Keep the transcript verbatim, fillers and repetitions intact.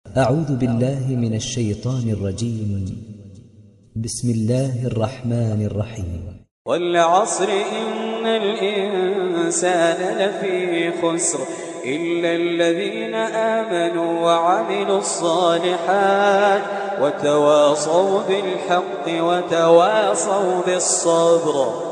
أعوذ بالله من الشيطان الرجيم. بسم الله الرحمن الرحيم. والعصر إن الإنسان لفي خسر إلا الذين آمنوا وعملوا الصالحات وتواصوا بالحق وتواصوا بالصبر.